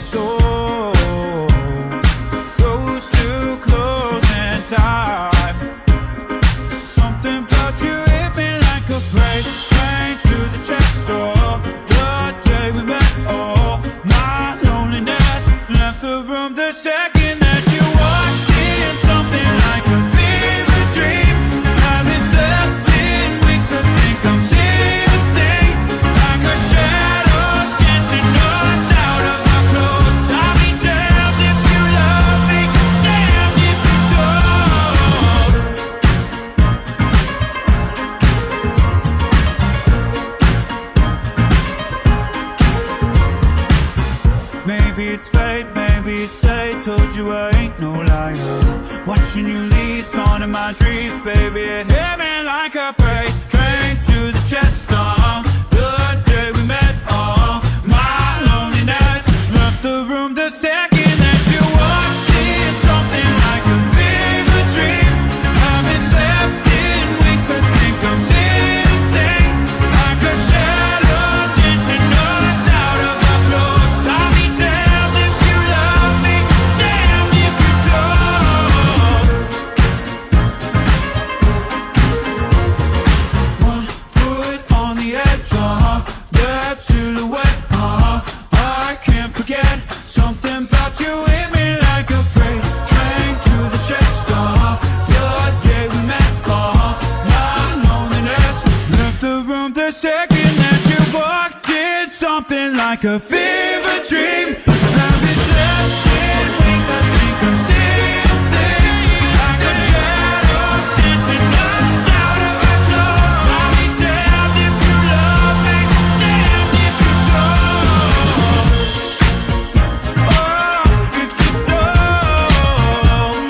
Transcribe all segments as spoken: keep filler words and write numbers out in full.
soul close too close and tight. Something about you hit me like a freight train to the chest door. The day we met, oh, my loneliness left the room the second that you walked in. Something like a fever dream. Haven't slept in weeks, I think I'm seeing things like a shadows dancing us out of our clothes. I'll be damned if you love me, damned if you don't. Maybe it's fate, maybe it's fate. Told you I ain't no liar. Watching you leave, song in my dreams, baby. It hit me like a freight train to the chest of the day we met. Oh, my loneliness left the room the second that you walked in. Something like a fever dream. Haven't slept in weeks, I think I'm seeing things like a shadows dancing us out of our clothes. I'll be damned if you love me, damned if you don't. One foot on the edge, uh, that silhouette, uh, I can't forget. Something about you hit me like a freight train to the chest, uh, the day we met, uh, my loneliness left the room the second that you walked in. Something like a fever dream. Haven't slept in weeks, I think I'm seeing things like a shadows dancing us out of our clothes. I'll be damned if you love me, damned if you don't. Oh, if you don't.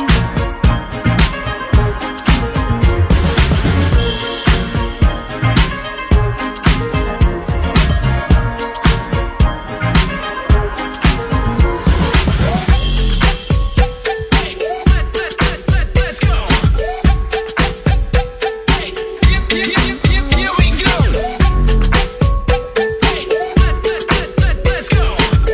Let's go. Here we go. Let's go.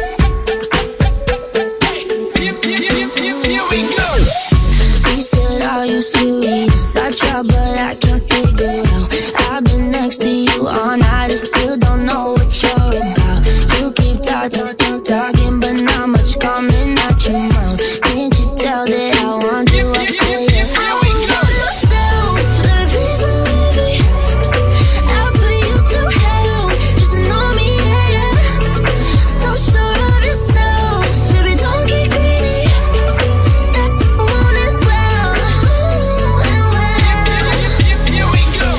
Here we go. He said, are you serious? I try, but I can't figure out. I've been next to you all night and still don't know what you're about. You keep talking, talking, but not much coming out your mouth. Can't you tell that I want you? I say it. I want myself, let me please believe me. I'll put you through hell, just to know me, yeah, yeah. So sure of yourself, baby, don't get greedy. That I want it well, ooh, and well. Here we go.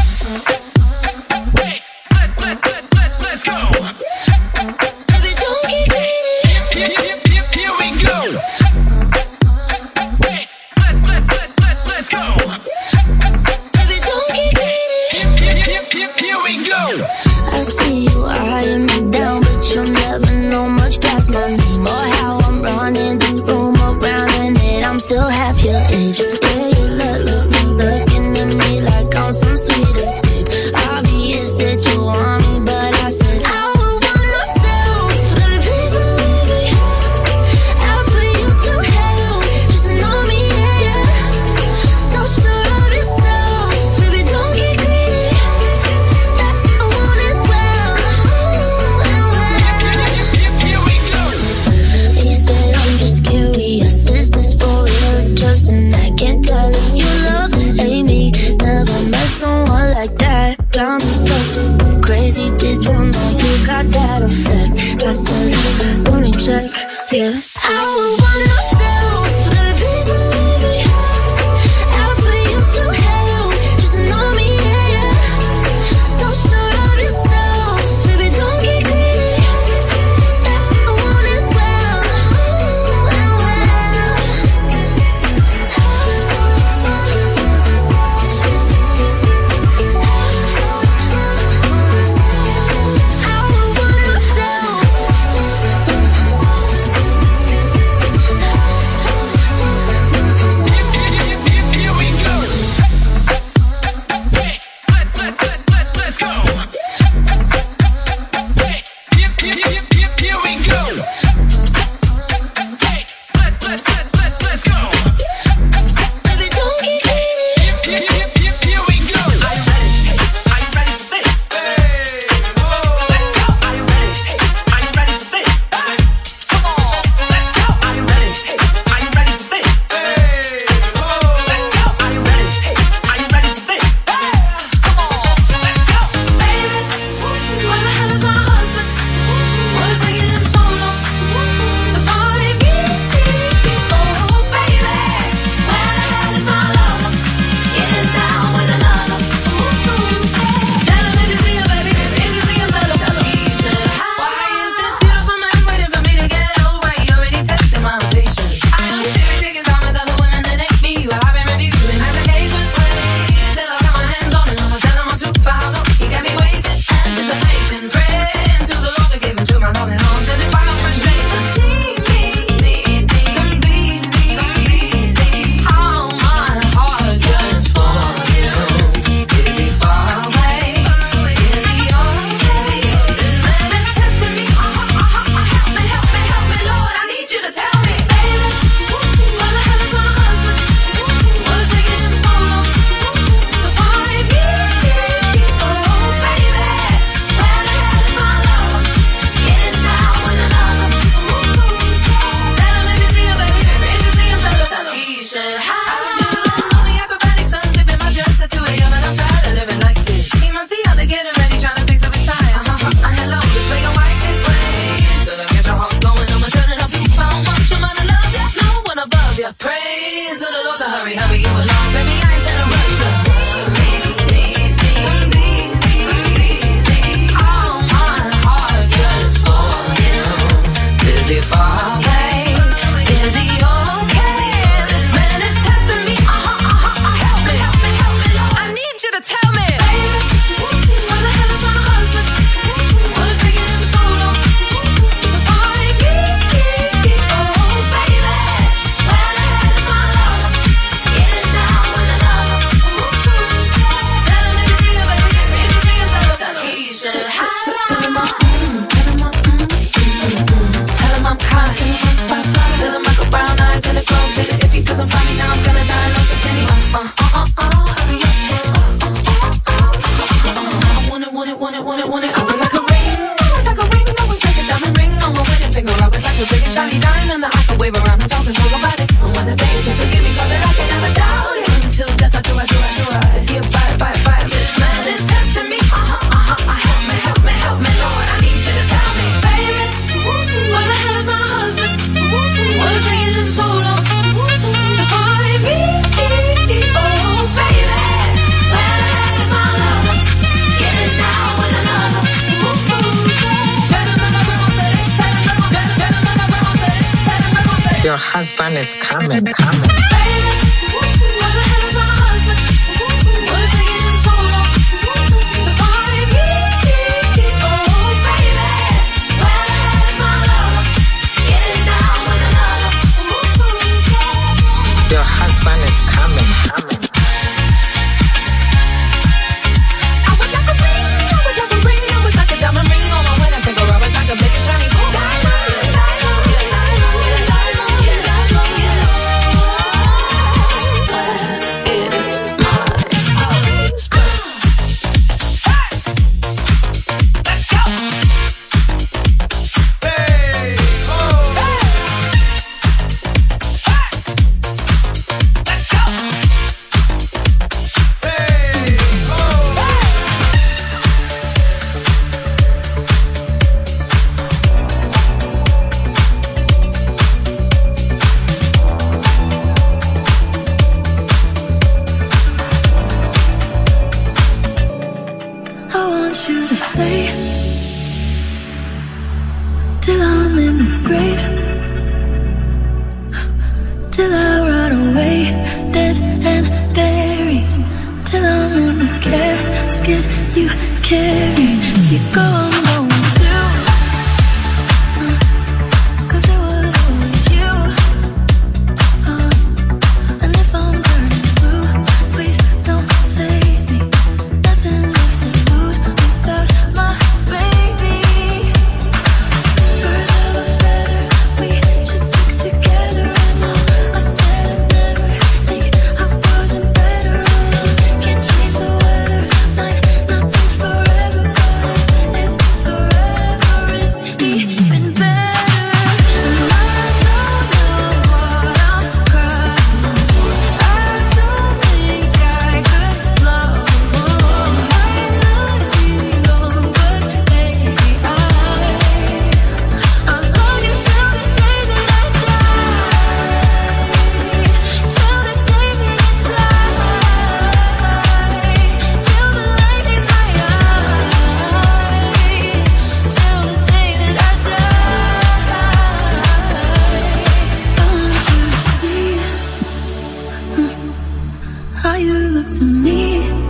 Hey, let, let, let, let, let's go. Baby, don't get greedy. Here we go. Hey, let, let, let, let, let's go. Baby, don't get greedy. Here we go. I see you eyeing me down, but you'll never know much past my name or how I'm running this room around, and that I'm still half your age. Yeah, you look, look, look, looking at me like I'm some sweet escape. Obvious that you want me, but I said I would want myself. Let me please believe me. I'll put you through hell, just to know me, yeah, yeah. So sure of yourself, baby, don't get greedy. That I want it well, ooh, and well. Here we go. He said, I'm just curious, is this for real or just an act? Can't tell if you love and hate me. Never met someone like that. Got me so crazy, did you know you got that effect? I said, let me check, yeah. I would want myself, let me please believe me. I'll put you through hell, just to know me, yeah, yeah. So sure of yourself, baby, don't get greedy. That I want it well, ooh, and well. I would want myself. define. Hey, is he okay? This man is testing me. Uh-huh, uh-huh, uh, help me, help me, help me, Lord. I need you to tell me, baby, where the hell is my husband? What is taking him so long to find me? Oh, baby, where the hell is my lover? Getting down with another. Tell him if you see him, baby, if you see him, tell him, tell him. He said, tell him I'm, mm, tell him I'm, mm, mm, mm. Tell him I'm crying, tell him I got brown eyes and a glow. If he doesn't find me now, I'm gonna die. No, so can he? Uh, uh, uh, uh, hurry up, yes. Uh, uh, uh, uh, uh, I want it, want it, want it, want it, want it. I would like a ring, I would like a ring, I would like a diamond ring on my wedding finger. I would like a big and shiny diamond that I can wave around and talk and talk about it. And when the day is over, give me cause that I can never doubt it. Until death, I do, I do, I do, I. Is he a bite, bite, bite? This man is testing me. Uh huh, uh huh, uh, help me, help me, help me, Lord. I need you to tell me, baby, where the hell is my husband? What is taking him so long to find me? Oh, baby, where the hell is my lover? Getting down with another. Tell him that my grandma said it. Tell him that my, tell, tell him that my grandma said it. Tell him grandma said it. Your husband is coming, coming. Baby, where the hell is my husband? What is taking him so long to find me? Oh, baby, where the hell is my lover? Getting down with another. Your husband is coming, coming. I would like a ring, I would like a ring, I would like a diamond ring on my wedding finger. I would like a big and shiny gold diamond, diamond, yeah, diamond, yeah, diamond, yeah, diamond, yeah. Where is my husband? Hey, let's go. Hey, oh, Hey, let's go. hey, oh. I want you to stay till I'm in the grave, till I rot away, dead and buried, till I'm in the casket you carry. If you go, I'm going too, uh, cause it was always you, uh, and if I'm turning blue, please don't save me. Nothing left to lose without my baby. Birds of a feather, we should stick together. And all I said I'd never think I wasn't better alone. Can't change the weather, might not be forever, but if it's forever, it's even better. And I don't know what I'm crying for. I don't think I could love more. Might not be long, but maybe I I'll love you till the day that I die. Till the day that I die. Till the light hits my eyes. Till the day that I die. I want you to see how you look to me.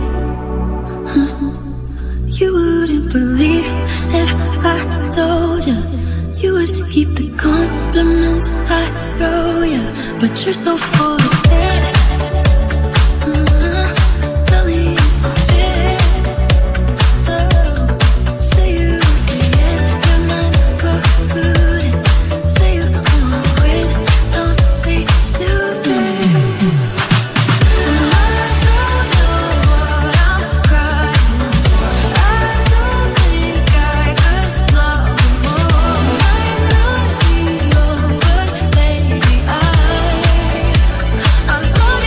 You wouldn't believe if I told you. You would keep the compliments I throw you, but you're so full of it. Uh, Tell me it's a fit. Oh, say you won't say it, your mind's concluded. Say you won't quit, don't be stupid. And I don't know what I'm crying for. I don't think I could love more. Might not be long, but maybe I I'll love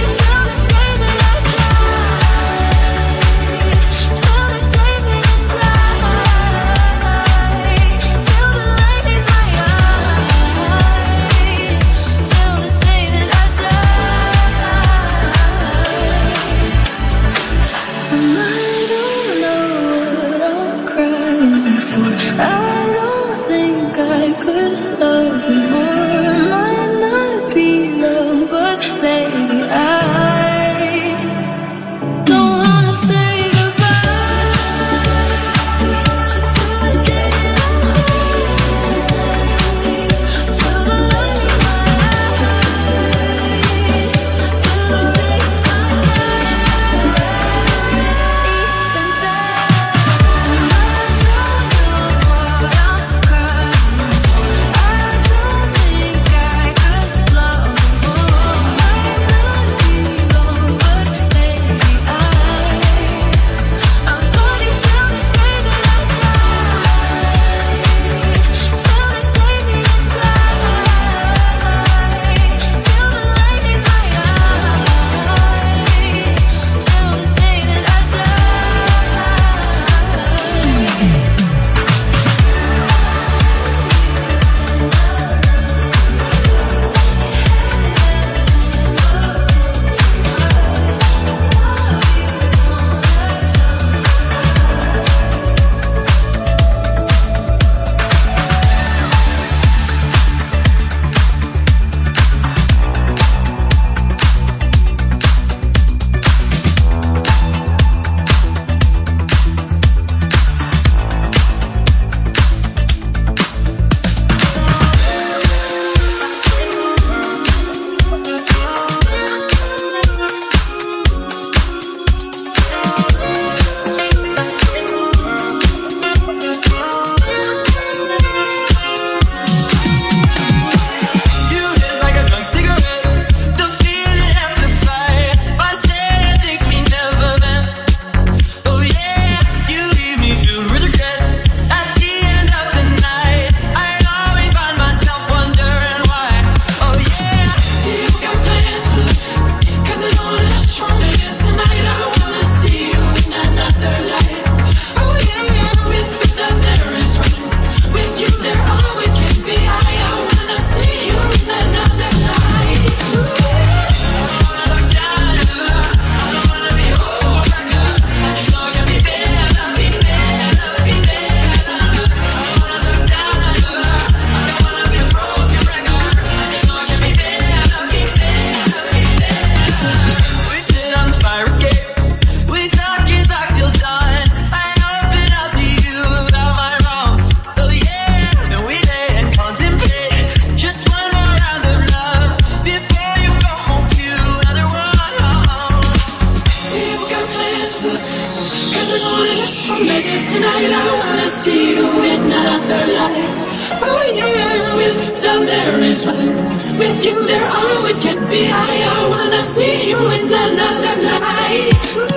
you there always can't be higher. I wanna see you in another light.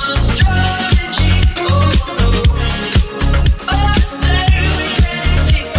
Keep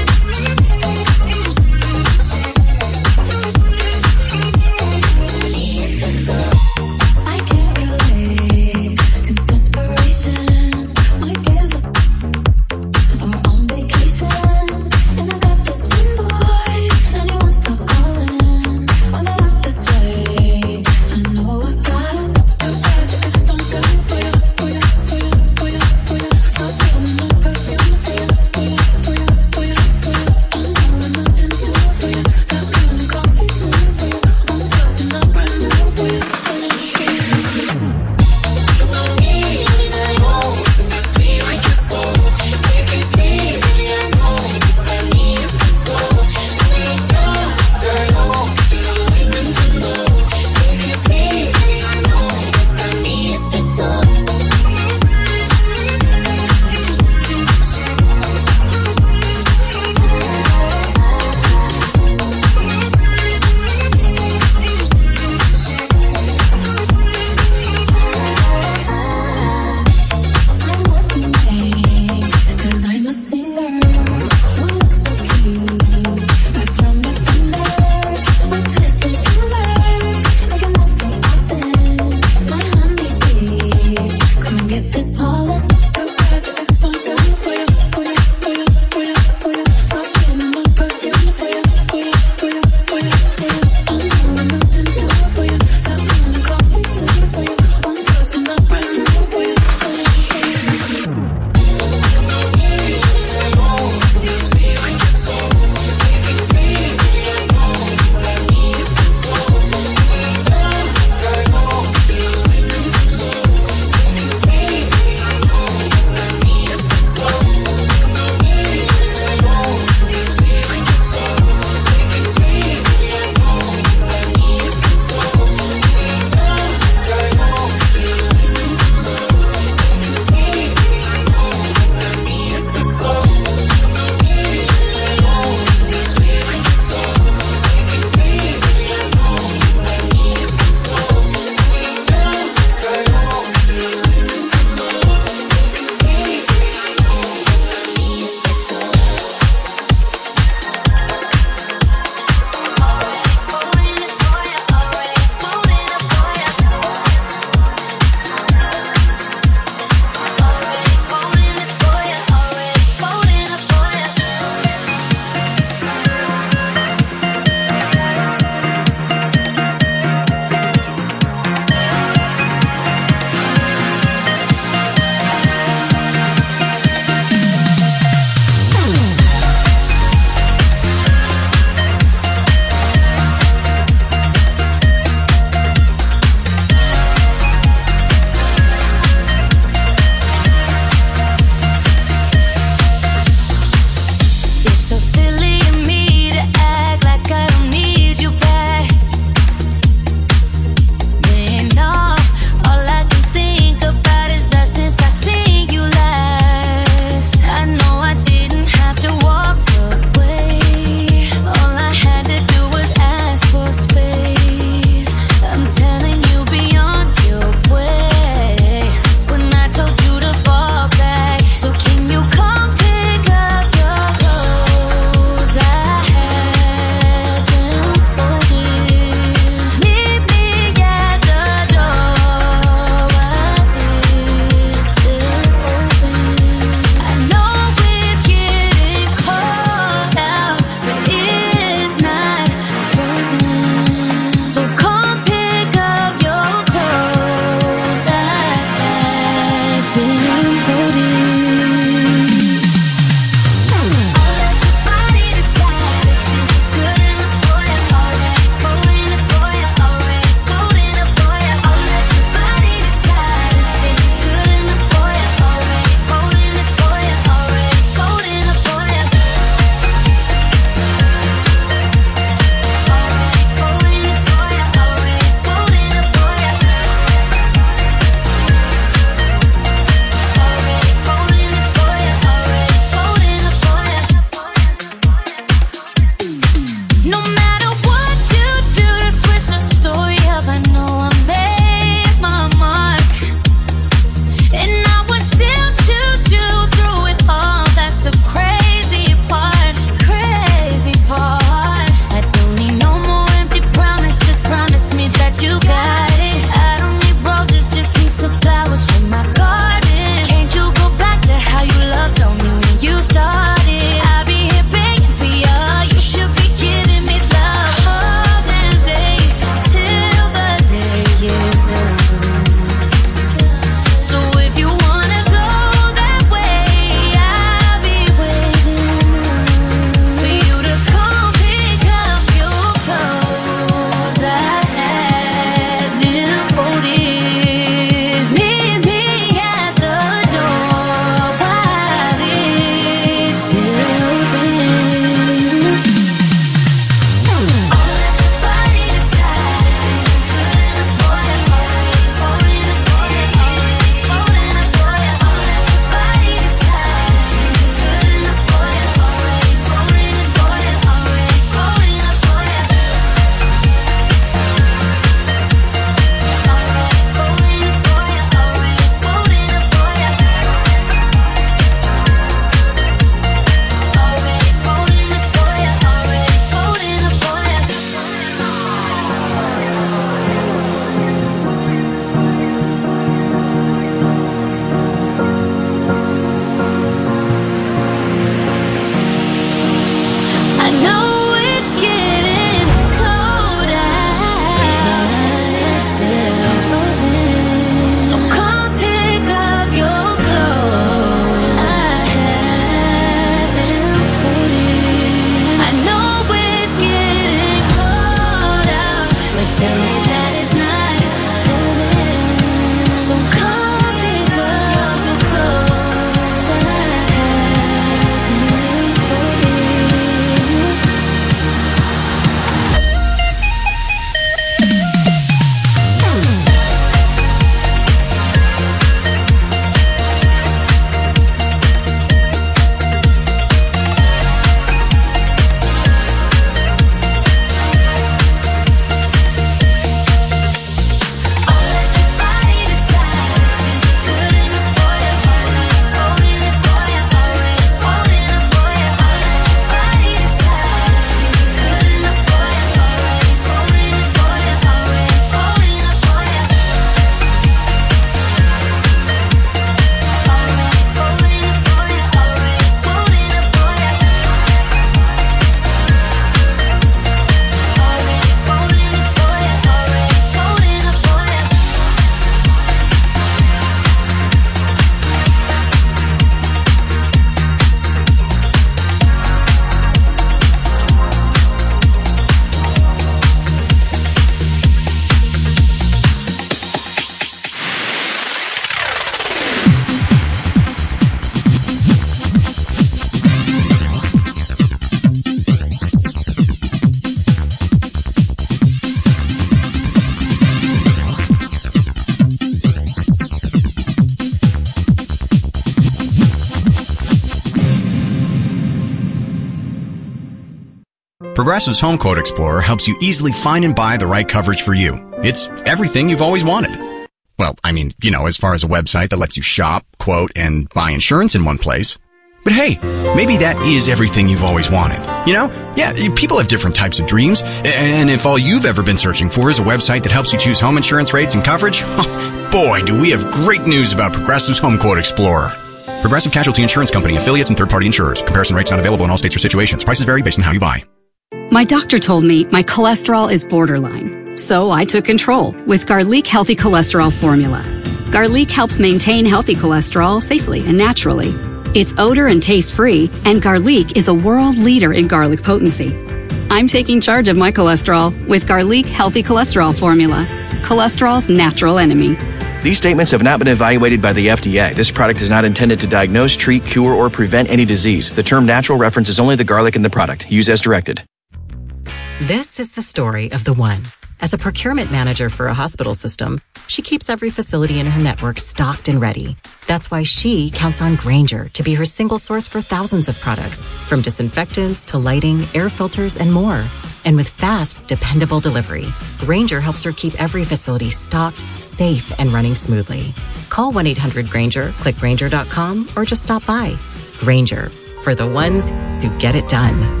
Progressive's Home Quote Explorer helps you easily find and buy the right coverage for you. It's everything you've always wanted. Well, I mean, you know, as far as a website that lets you shop, quote, and buy insurance in one place. But hey, maybe that is everything you've always wanted. You know? Yeah, people have different types of dreams. And if all you've ever been searching for is a website that helps you choose home insurance rates and coverage, boy, do we have great news about Progressive's Home Quote Explorer. Progressive Casualty Insurance Company, affiliates, and third-party insurers. Comparison rates not available in all states or situations. Prices vary based on how you buy. My doctor told me my cholesterol is borderline, so I took control with Garlic Healthy Cholesterol Formula. Garlic helps maintain healthy cholesterol safely and naturally. It's odor and taste-free, and Garlic is a world leader in garlic potency. I'm taking charge of my cholesterol with Garlic Healthy Cholesterol Formula, cholesterol's natural enemy. These statements have not been evaluated by the F D A. This product is not intended to diagnose, treat, cure, or prevent any disease. The term natural references only the garlic in the product. Use as directed. This is the story of the one. As a procurement manager for a hospital system, she keeps every facility in her network stocked and ready. That's why she counts on Grainger to be her single source for thousands of products, from disinfectants to lighting, air filters, and more. And with fast, dependable delivery, Grainger helps her keep every facility stocked, safe, and running smoothly. Call one eight hundred Grainger, click Grainger dot com, or just stop by. Grainger, for the ones who get it done.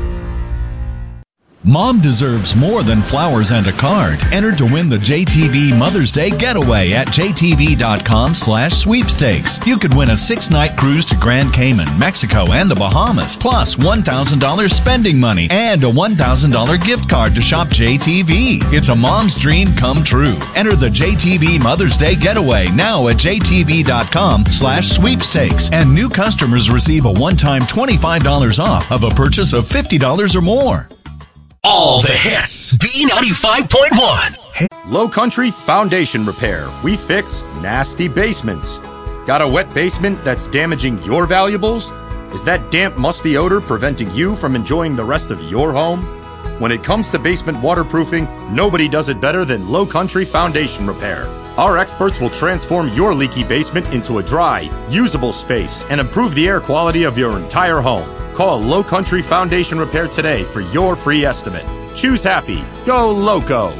Mom deserves more than flowers and a card. Enter to win the J T V Mother's Day Getaway at J T V dot com slash sweepstakes. You could win a six-night cruise to Grand Cayman, Mexico, and the Bahamas, plus one thousand dollars spending money and a one thousand dollars gift card to shop J T V. It's a mom's dream come true. Enter the J T V Mother's Day Getaway now at J T V dot com slash sweepstakes. And new customers receive a one-time twenty-five dollars off of a purchase of fifty dollars or more. All the hits. B ninety-five point one. Low Country Foundation Repair. We fix nasty basements. Got a wet basement that's damaging your valuables? Is that damp, musty odor preventing you from enjoying the rest of your home? When it comes to basement waterproofing, nobody does it better than Low Country Foundation Repair. Our experts will transform your leaky basement into a dry, usable space and improve the air quality of your entire home. Call Low Country Foundation Repair today for your free estimate. Choose happy. Go Loco.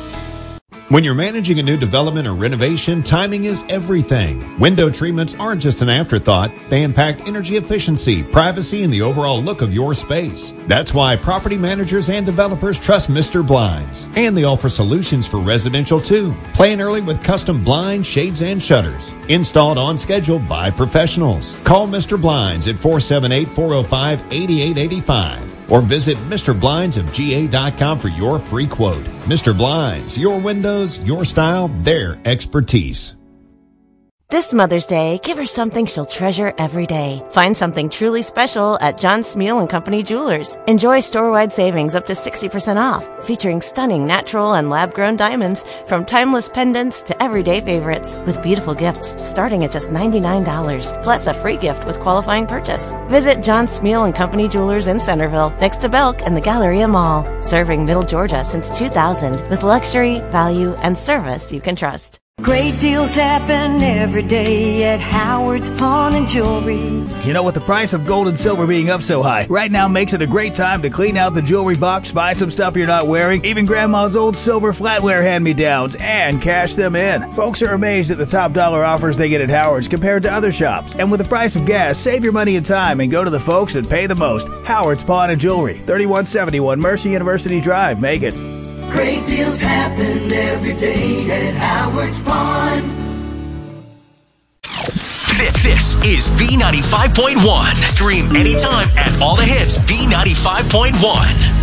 When you're managing a new development or renovation, timing is everything. Window treatments aren't just an afterthought. They impact energy efficiency, privacy, and the overall look of your space. That's why property managers and developers trust Mister Blinds. And they offer solutions for residential too. Plan early with custom blinds, shades, and shutters. Installed on schedule by professionals. Call Mister Blinds at four seven eight, four oh five, eight eight eight five. Or visit Mister Blinds of G A dot com for your free quote. Mister Blinds, your windows, your style, their expertise. This Mother's Day, give her something she'll treasure every day. Find something truly special at John Smeal and Company Jewelers. Enjoy store-wide savings up to sixty percent off, featuring stunning natural and lab-grown diamonds from timeless pendants to everyday favorites, with beautiful gifts starting at just ninety-nine dollars, plus a free gift with qualifying purchase. Visit John Smeal and Company Jewelers in Centerville, next to Belk and the Galleria Mall. Serving Middle Georgia since two thousand, with luxury, value, and service you can trust. Great deals happen every day at Howard's Pawn and Jewelry. You know, with the price of gold and silver being up so high, right now makes it a great time to clean out the jewelry box, buy some stuff you're not wearing, even grandma's old silver flatware hand-me-downs, and cash them in. Folks are amazed at the top dollar offers they get at Howard's compared to other shops. And with the price of gas, save your money and time and go to the folks that pay the most. Howard's Pawn and Jewelry, thirty-one seventy-one Mercy University Drive, Macon. Great deals happen every day at Howard's Pawn. This, this is B ninety-five point one. Stream anytime at all the hits B ninety-five point one.